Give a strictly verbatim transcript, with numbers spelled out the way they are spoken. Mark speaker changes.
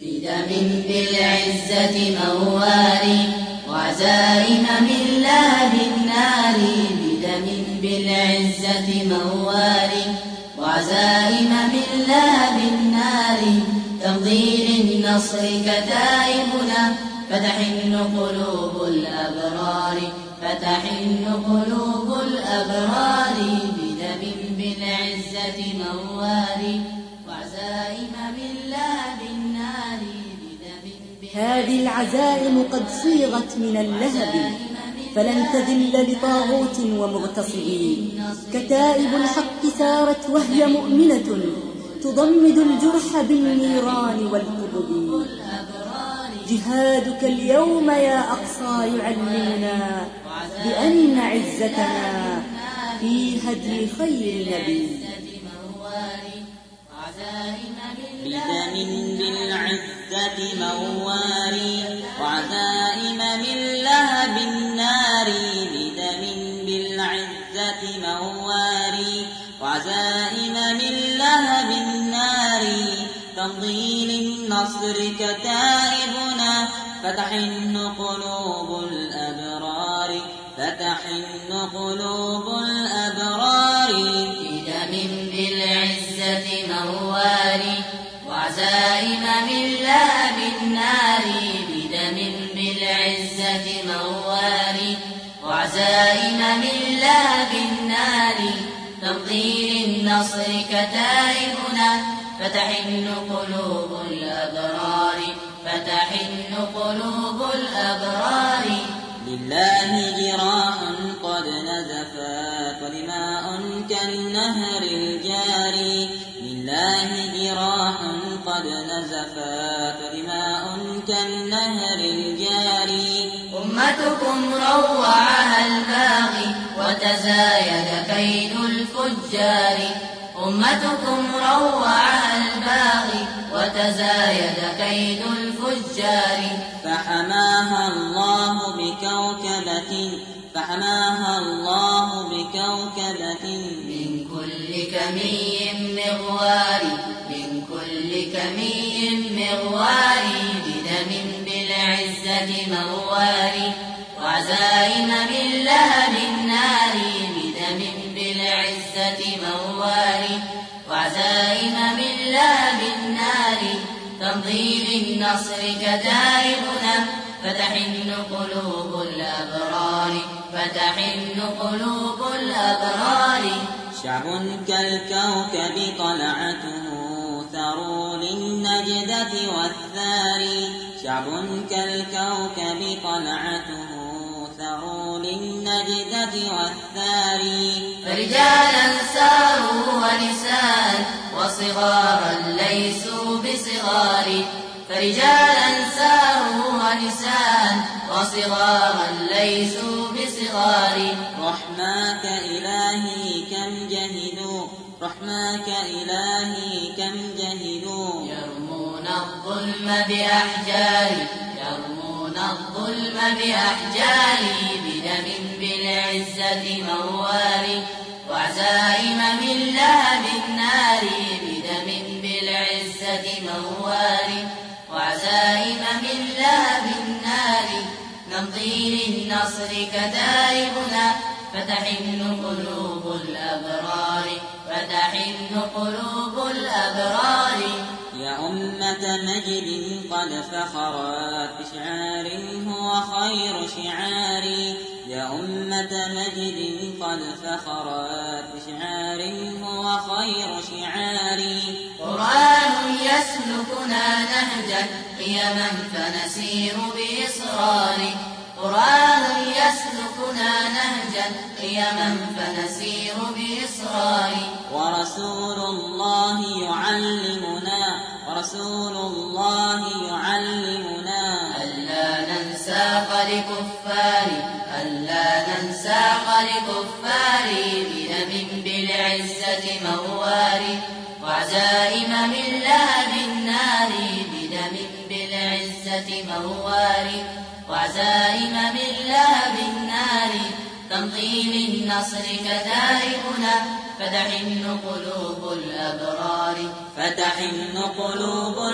Speaker 1: بدم بالعزة مواري وعزائم من لهب النار. بدم بالعزة مواري وعزائم من لهب النار. تمضي للنصر كتائبنا فتحن قلوب الأبرار. فتحن قلوب الأبرار. بدم بالعزة مواري وعزائم من لهب النار.
Speaker 2: هذه العزائم قد صيغت من اللهب فلن تذل لطاغوت ومغتصبين. كتائب الحق سارت وهي مؤمنة تضمد الجرح بالنيران والقبب. جهادك اليوم يا أقصى يعلمنا بأن عزتنا في هدي خير نبي.
Speaker 3: بدم بالعزة مواري وعزائم من لهب النار. بدم بالعزة مواري وعزائم من لهب النار. تمضي للنصر كتائبنا فتحن قلوب الأبرار. فتحن قلوب الأبرار.
Speaker 1: بدم بالعزة مواري وعزائم من لهب النار. بدم بالعزة مواري وعزائم من لهب النار. تمضي للنصر كتائبنا فتحن قلوب الأبرار. فتحن قلوب الأبرار.
Speaker 3: لله جراح قد نزفت ودماء كالنهر الجاري. لله جراح قد نزفت ودماء كالنهر الجاري.
Speaker 1: أمتكم روعها الباغي وتزايد كيد الفجار. أمتكم روعها الباغي وتزايد كيد الفجار.
Speaker 3: فحماها الله بكوكبة فحماها الله بكوكبة
Speaker 1: من كل كمي مغوار. من كل كمي مغوار. بدم بالعزة مواري وعزائم من لهب النار. بدم بالعزة مواري وعزائم من لهب النار. تمضي للنصر كتائبنا فتحن قلوب الأبرار. فتحن قلوب الأبرار.
Speaker 3: شعب كالكوكب طلعته ثروا للنجدة والثار. شعب كالكوكب طلعته ثروا للنجدة والثار.
Speaker 1: فرجالا ساروا ونساء وصغارا ليسوا بصغار. فرجالا ساروا ونساء وصغارا ليسوا بصغار.
Speaker 3: رحماك إلهي كم جهدوا رحماك إلهي كم جهدوا.
Speaker 1: يرمون الظلم بأحجار. يرمون الظلم بأحجار. بدم بالعزة مواري وعزائم من لهب النار. بدم بالعزة مواري وعزائم من لهب النار. نمضي للنصر كتائبنا فتحن قلوب الأبرار. فتحن قلوب الأبرار.
Speaker 3: يا أمة مجد قد فخرت بشعار هو خير شعاري. يا أمة مجد قد فخرت بشعار هو خير شعاري.
Speaker 1: قرآن يسلكنا نهجا قيما فنسير بإصرار. قرآن يسلكنا نهجا قيما فنسير بإصرار.
Speaker 3: ورسول الله يعلمنا ورسول الله يعلمنا
Speaker 1: ألا ننسى لكفار. ألا ننسى لكفار. بدم بالعزة مواري وعزائم من لهب النار. بدم بالعزة مواري وعزائم من لهب النار. تمضي للنصر كتائبنا فتحن قلوب الأبرار.
Speaker 3: فتحن قلوب